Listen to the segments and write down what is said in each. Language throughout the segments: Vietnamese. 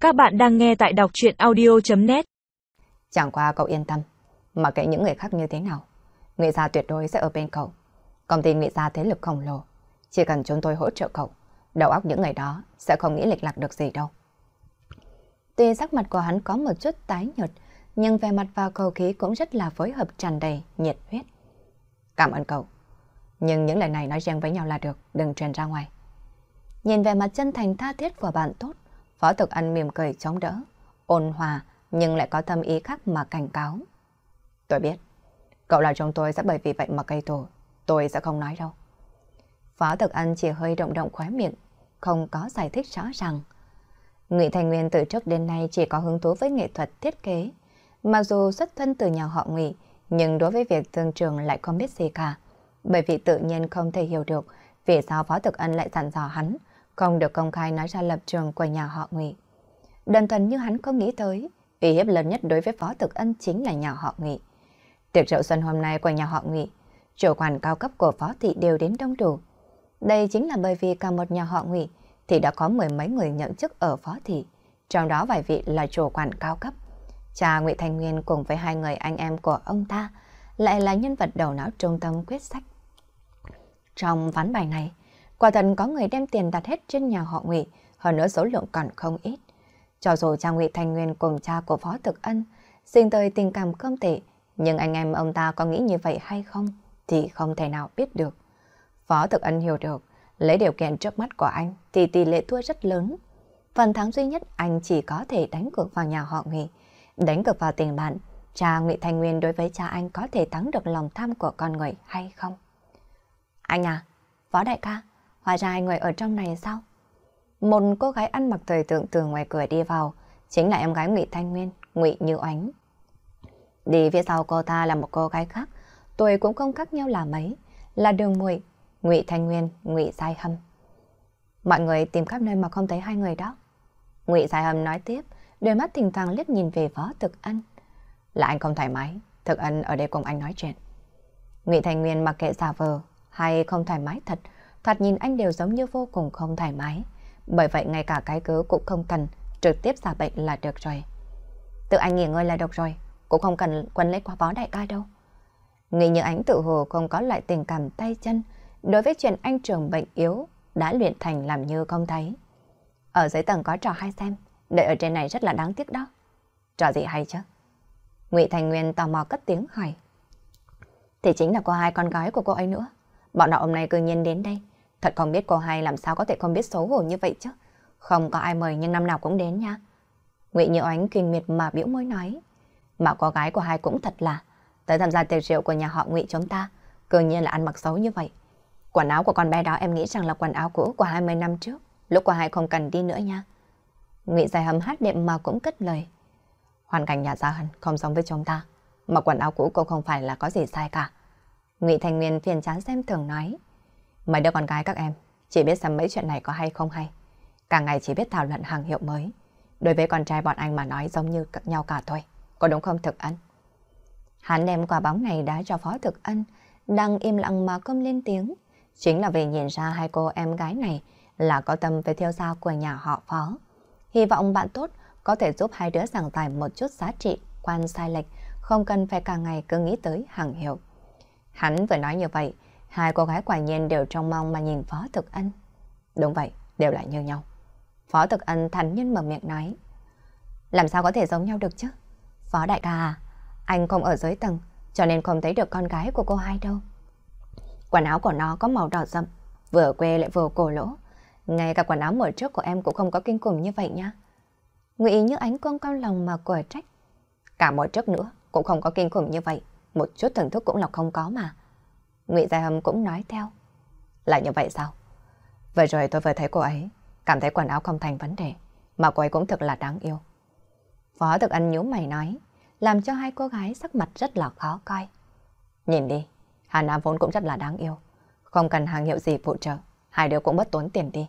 Các bạn đang nghe tại đọc truyện audio.net. Chẳng qua cậu yên tâm, mặc kệ những người khác như thế nào, Ngụy Gia tuyệt đối sẽ ở bên cậu. Công ty Ngụy Gia thế lực khổng lồ, chỉ cần chúng tôi hỗ trợ cậu, đầu óc những người đó sẽ không nghĩ lệch lạc được gì đâu. Tuy sắc mặt của hắn có một chút tái nhợt, nhưng vẻ mặt và khẩu khí cũng rất là phối hợp, tràn đầy nhiệt huyết. Cảm ơn cậu, nhưng những lời này nói riêng với nhau là được, đừng truyền ra ngoài. Nhìn vẻ mặt chân thành tha thiết của bạn tốt, Phó Thực Ân mỉm cười chống đỡ, ôn hòa nhưng lại có tâm ý khác mà cảnh cáo. Tôi biết, cậu là chồng tôi sẽ bởi vì vậy mà gây thù, tôi sẽ không nói đâu. Phó Thực Ân chỉ hơi động động khóe miệng, không có giải thích rõ ràng. Ngụy Thành Nguyên từ trước đến nay chỉ có hứng thú với nghệ thuật thiết kế. Mặc dù xuất thân từ nhà họ Ngụy, nhưng đối với việc thương trường lại không biết gì cả. Bởi vì tự nhiên không thể hiểu được vì sao Phó Thực Ân lại dặn dò hắn không được công khai nói ra lập trường của nhà họ Ngụy. Đơn thuần như hắn không nghĩ tới, uy hiếp lớn nhất đối với Phó Thực Ân chính là nhà họ Ngụy. Tiệc rượu xuân hôm nay của nhà họ Ngụy, chủ quản cao cấp của Phó thị đều đến đông đủ. Đây chính là bởi vì cả một nhà họ Ngụy thì đã có mười mấy người nhận chức ở Phó thị, trong đó vài vị là chủ quản cao cấp. Cha Ngụy Thành Nguyên cùng với hai người anh em của ông ta lại là nhân vật đầu não trung tâm quyết sách. Trong ván bài này, quả thật có người đem tiền đặt hết trên nhà họ Ngụy, hơn nữa số lượng còn không ít. Cho dù cha Ngụy Thành Nguyên cùng cha của Phó Thực Ân sinh tới tình cảm không tệ, nhưng anh em ông ta có nghĩ như vậy hay không thì không thể nào biết được. Phó Thực Ân hiểu được, lấy điều kiện trước mắt của anh thì tỷ lệ thua rất lớn. Phần thắng duy nhất anh chỉ có thể đánh cược vào nhà họ Ngụy, đánh cược vào tình bạn. Cha Ngụy Thành Nguyên đối với cha anh có thể thắng được lòng tham của con người hay không? Anh à, Phó đại ca, hóa ra anh ngồi ở trong này sao? Một cô gái ăn mặc thời thượng từ ngoài cửa đi vào, chính là em gái Ngụy Thanh Nguyên, Ngụy Như Oánh. Đi phía sau cô ta là một cô gái khác, tuổi cũng không khác nhau là mấy, là Đường Muội, Ngụy Thanh Nguyên, Ngụy Sai Hâm. Mọi người tìm khắp nơi mà không thấy hai người đó. Ngụy Sai Hâm nói tiếp, đôi mắt thỉnh thoảng liếc nhìn về Phó Thực Ân. Là anh không thoải mái, Thực Ân ở đây cùng anh nói chuyện. Ngụy Thanh Nguyên mặc kệ giả vờ hay không thoải mái thật, thoạt nhìn anh đều giống như vô cùng không thoải mái. Bởi vậy ngay cả cái cớ cũng không cần, trực tiếp giả bệnh là được rồi. Tự anh nghỉ ngơi là được rồi, cũng không cần quấn lấy quá Phó đại ca đâu. Ngụy Như Ánh tự hồ không có lại tình cảm tay chân, đối với chuyện anh trưởng bệnh yếu đã luyện thành làm như không thấy. Ở dưới tầng có trò hay xem, đợi ở trên này rất là đáng tiếc đó. Trò gì hay chứ? Ngụy Thành Nguyên tò mò cất tiếng hỏi. Thì chính là cô hai con gái của cô ấy nữa. Bọn họ hôm nay cư nhiên đến đây. Thật không biết cô hai làm sao có thể không biết xấu hổ như vậy chứ. Không có ai mời nhưng năm nào cũng đến nha. Ngụy Như Oánh kinh miệt mà biểu môi nói. Mà cô gái của hai cũng thật là tới tham gia tiệc rượu của nhà họ Ngụy chúng ta, cư nhiên là ăn mặc xấu như vậy. Quần áo của con bé đó em nghĩ rằng là quần áo cũ của 20 năm trước, lúc cô hai không cần đi nữa nha. Ngụy Dài Hầm hát đệm mà cũng cất lời. Hoàn cảnh nhà Gia Hân không giống với chúng ta, mà quần áo cũ cô không phải là có gì sai cả. Ngụy Thành Nguyên phiền chán xem thường nói. Mấy đứa con gái các em chỉ biết xem mấy chuyện này có hay không hay, cả ngày chỉ biết thảo luận hàng hiệu mới. Đối với con trai bọn anh mà nói giống như nhau cả thôi, có đúng không Thực Ân? Hắn đem quả bóng này đá cho Phó Thực Ân, đang im lặng mà không lên tiếng. Chính là vì nhìn ra hai cô em gái này là có tâm với theo sao của nhà họ Phó. Hy vọng bạn tốt có thể giúp hai đứa giảng giải một chút giá trị quan sai lệch, không cần phải cả ngày cứ nghĩ tới hàng hiệu. Hắn vừa nói như vậy, hai cô gái quả nhiên đều trông mong mà nhìn Phó Thực Ân. Đúng vậy, đều là như nhau. Phó Thực Ân thản nhiên mở miệng nói. Làm sao có thể giống nhau được chứ? Phó đại ca à, anh không ở dưới tầng, cho nên không thấy được con gái của cô hai đâu. Quần áo của nó có màu đỏ rậm, vừa quê lại vừa cổ lỗ. Ngay cả quần áo mở trước của em cũng không có kinh khủng như vậy nha. Ngụy Như Ánh cong cong lòng mà của trách. Cả mở trước nữa cũng không có kinh khủng như vậy, một chút thưởng thức cũng là không có mà. Ngụy Dài Hầm cũng nói theo. Là như vậy sao? Vừa rồi tôi vừa thấy cô ấy, cảm thấy quần áo không thành vấn đề, mà cô ấy cũng thực là đáng yêu. Phó Thực Ân nhíu mày nói, làm cho hai cô gái sắc mặt rất là khó coi. Nhìn đi, Hà Nam vốn cũng rất là đáng yêu, không cần hàng hiệu gì phụ trợ, hai đứa cũng bất tốn tiền đi.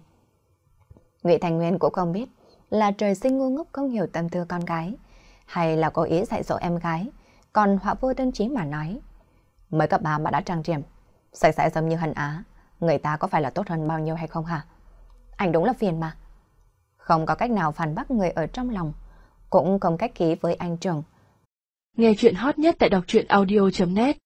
Ngụy Thành Nguyên cũng không biết là trời sinh ngu ngốc không hiểu tâm tư con gái, hay là cố ý dạy dỗ em gái, còn họa vô đơn chí mà nói. Mới cấp 3 mà đã trang điểm, sạch sẽ giống như Hân Á, người ta có phải là tốt hơn bao nhiêu hay không hả? Anh đúng là phiền mà. không có cách nào phản bác người ở trong lòng, cũng không cách khí với anh Trường. Nghe chuyện hot nhất tại đọc truyện audio.net